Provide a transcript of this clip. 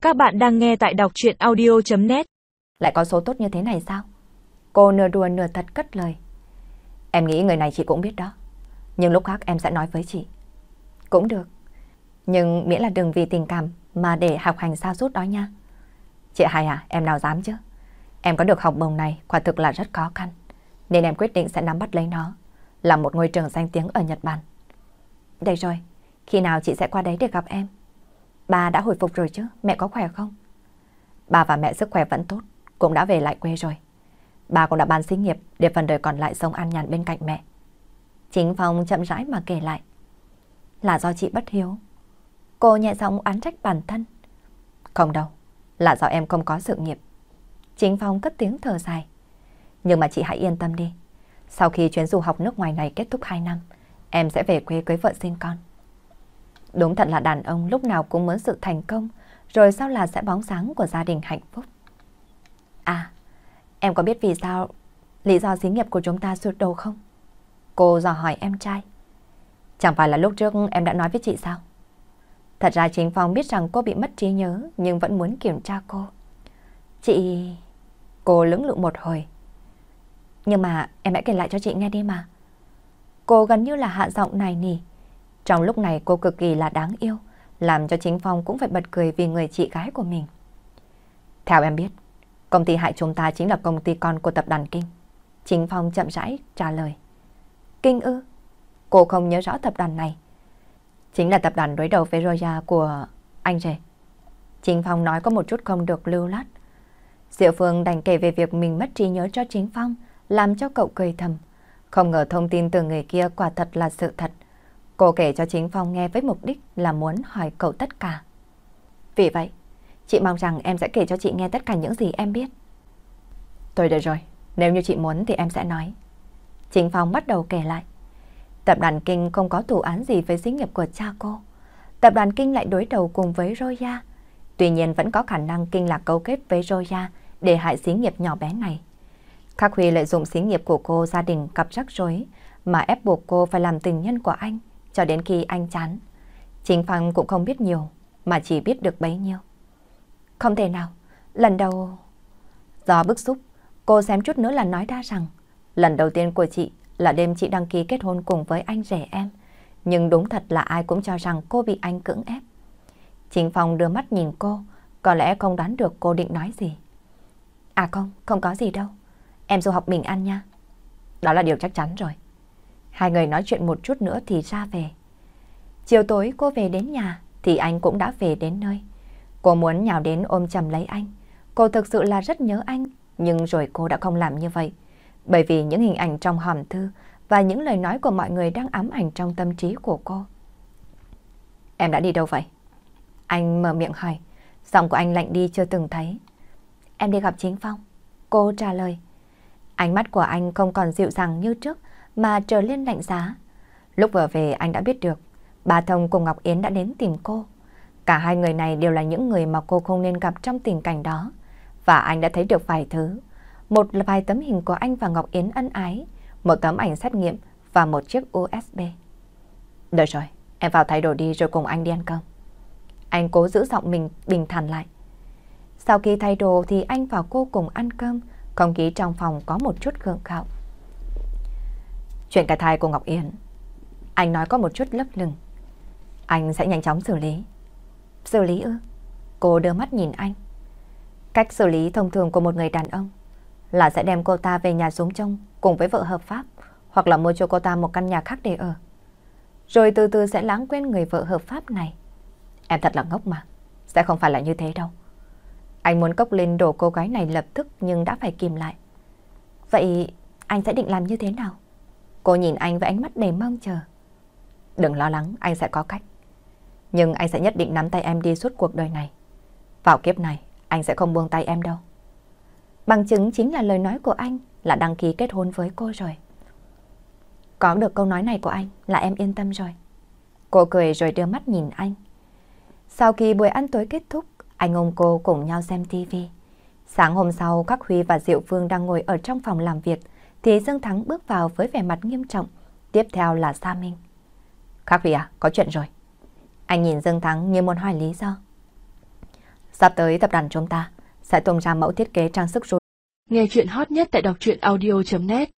Các bạn đang nghe tại đọc truyện audio.net. Lại có số tốt như thế này sao? Cô nửa đùa nửa thật cất lời. Em nghĩ người này chị cũng biết đó. Nhưng lúc khác em sẽ nói với chị. Cũng được. Nhưng miễn là đừng vì tình cảm mà để học hành sa sút đó nha. Chị Hai à, em nào dám chứ? Em có được học bổng này quả thực là rất khó khăn. Nên em quyết định sẽ nắm bắt lấy nó. Là một ngôi trường danh tiếng ở Nhật Bản. Đây rồi, khi nào chị sẽ qua đấy để gặp em? Bà đã hồi phục rồi chứ, mẹ có khỏe không? Bà và mẹ sức khỏe vẫn tốt, cũng đã về lại quê rồi. Bà cũng đã bán xí nghiệp để phần đời còn lại sống an nhàn bên cạnh mẹ. Chính Phong chậm rãi mà kể lại. Là do chị bất hiếu. Cô nhẹ giọng oán trách bản thân. Không đâu, là do em không có sự nghiệp. Chính Phong cất tiếng thở dài. Nhưng mà chị hãy yên tâm đi. Sau khi chuyến du học nước ngoài này kết thúc 2 năm, em sẽ về quê cưới vợ sinh con. Đúng thật là đàn ông lúc nào cũng muốn sự thành công, rồi sau là sẽ bóng sáng của gia đình hạnh phúc. À, em có biết vì sao lý do xí nghiệp của chúng ta sụt đổ không? Cô dò hỏi em trai. Chẳng phải là lúc trước em đã nói với chị sao? Thật ra Chính Phong biết rằng cô bị mất trí nhớ nhưng vẫn muốn kiểm tra cô. Chị... Cô lưỡng lự một hồi. Nhưng mà em hãy kể lại cho chị nghe đi mà. Cô gần như là hạ giọng này nỉ. Trong lúc này cô cực kỳ là đáng yêu, làm cho Chính Phong cũng phải bật cười vì người chị gái của mình. Theo em biết, công ty hại chúng ta chính là công ty con của tập đoàn Kinh. Chính Phong chậm rãi trả lời. Kinh ư? Cô không nhớ rõ tập đoàn này. Chính là tập đoàn đối đầu với Roya của anh rể. Chính Phong nói có một chút không được lưu loát. Diệu Phương đành kể về việc mình mất trí nhớ cho Chính Phong, làm cho cậu cười thầm. Không ngờ thông tin từ người kia quả thật là sự thật. Cô kể cho Chính Phong nghe với mục đích là muốn hỏi cậu tất cả. Vì vậy, chị mong rằng em sẽ kể cho chị nghe tất cả những gì em biết. Thôi được rồi, nếu như chị muốn thì em sẽ nói. Chính Phong bắt đầu kể lại. Tập đoàn Kinh không có thù án gì với xí nghiệp của cha cô. Tập đoàn Kinh lại đối đầu cùng với Roya. Tuy nhiên vẫn có khả năng Kinh là cấu kết với Roya để hại xí nghiệp nhỏ bé này. Khắc Huy lợi dụng xí nghiệp của cô gia đình gặp rắc rối mà ép buộc cô phải làm tình nhân của anh cho đến khi anh chán. Chính Phong cũng không biết nhiều mà chỉ biết được bấy nhiêu. Không thể nào, lần đầu... Do bức xúc, cô xém chút nữa là nói ra rằng lần đầu tiên của chị là đêm chị đăng ký kết hôn cùng với anh rể em. Nhưng đúng thật là ai cũng cho rằng cô bị anh cưỡng ép. Chính Phong đưa mắt nhìn cô, có lẽ không đoán được cô định nói gì. À không có gì đâu. Em du học bình an nha. Đó là điều chắc chắn rồi. Hai người nói chuyện một chút nữa thì ra về. Chiều tối cô về đến nhà thì anh cũng đã về đến nơi. Cô muốn nhào đến ôm chầm lấy anh. Cô thực sự là rất nhớ anh, nhưng rồi cô đã không làm như vậy. Bởi vì những hình ảnh trong hòm thư và những lời nói của mọi người đang ám ảnh trong tâm trí của cô. Em đã đi đâu vậy? Anh mở miệng hỏi. Giọng của anh lạnh đi chưa từng thấy. Em đi gặp Chính Phong. Cô trả lời. Ánh mắt của anh không còn dịu dàng như trước mà trở lên lạnh giá. Lúc vừa về anh đã biết được bà Thông cùng Ngọc Yến đã đến tìm cô. Cả hai người này đều là những người mà cô không nên gặp trong tình cảnh đó. Và anh đã thấy được vài thứ. Một là vài tấm hình của anh và Ngọc Yến ân ái, một tấm ảnh xét nghiệm và một chiếc USB. Được rồi, em vào thay đồ đi rồi cùng anh đi ăn cơm. Anh cố giữ giọng mình bình thản lại. Sau khi thay đồ thì anh và cô cùng ăn cơm. Không khí trong phòng có một chút gượng gạo. Chuyện cái thai của Ngọc Yến, anh nói có một chút lấp lửng. Anh sẽ nhanh chóng xử lý. Xử lý ư? Cô đưa mắt nhìn anh. Cách xử lý thông thường của một người đàn ông là sẽ đem cô ta về nhà sống chung cùng với vợ hợp pháp, hoặc là mua cho cô ta một căn nhà khác để ở. Rồi từ từ sẽ lãng quên người vợ hợp pháp này. Em thật là ngốc mà. Sẽ không phải là như thế đâu. Anh muốn cốc lên đổ cô gái này lập tức nhưng đã phải kìm lại. Vậy anh sẽ định làm như thế nào? Cô nhìn anh với ánh mắt đầy mong chờ. Đừng lo lắng, anh sẽ có cách. Nhưng anh sẽ nhất định nắm tay em đi suốt cuộc đời này. Vào kiếp này, anh sẽ không buông tay em đâu. Bằng chứng chính là lời nói của anh là đăng ký kết hôn với cô rồi. Có được câu nói này của anh là em yên tâm rồi. Cô cười rồi đưa mắt nhìn anh. Sau khi buổi ăn tối kết thúc, anh ôm cô cùng nhau xem tivi. Sáng hôm sau, các Huy và Diệu Phương đang ngồi ở trong phòng làm việc, thì Dương Thắng bước vào với vẻ mặt nghiêm trọng. Tiếp theo là Sa Minh. Khắc Huy à, có chuyện rồi. Anh nhìn Dương Thắng như muốn hỏi lý do. Sắp tới tập đoàn chúng ta sẽ tung ra mẫu thiết kế trang sức ru. Nghe chuyện hot nhất tại đọc truyện audio.net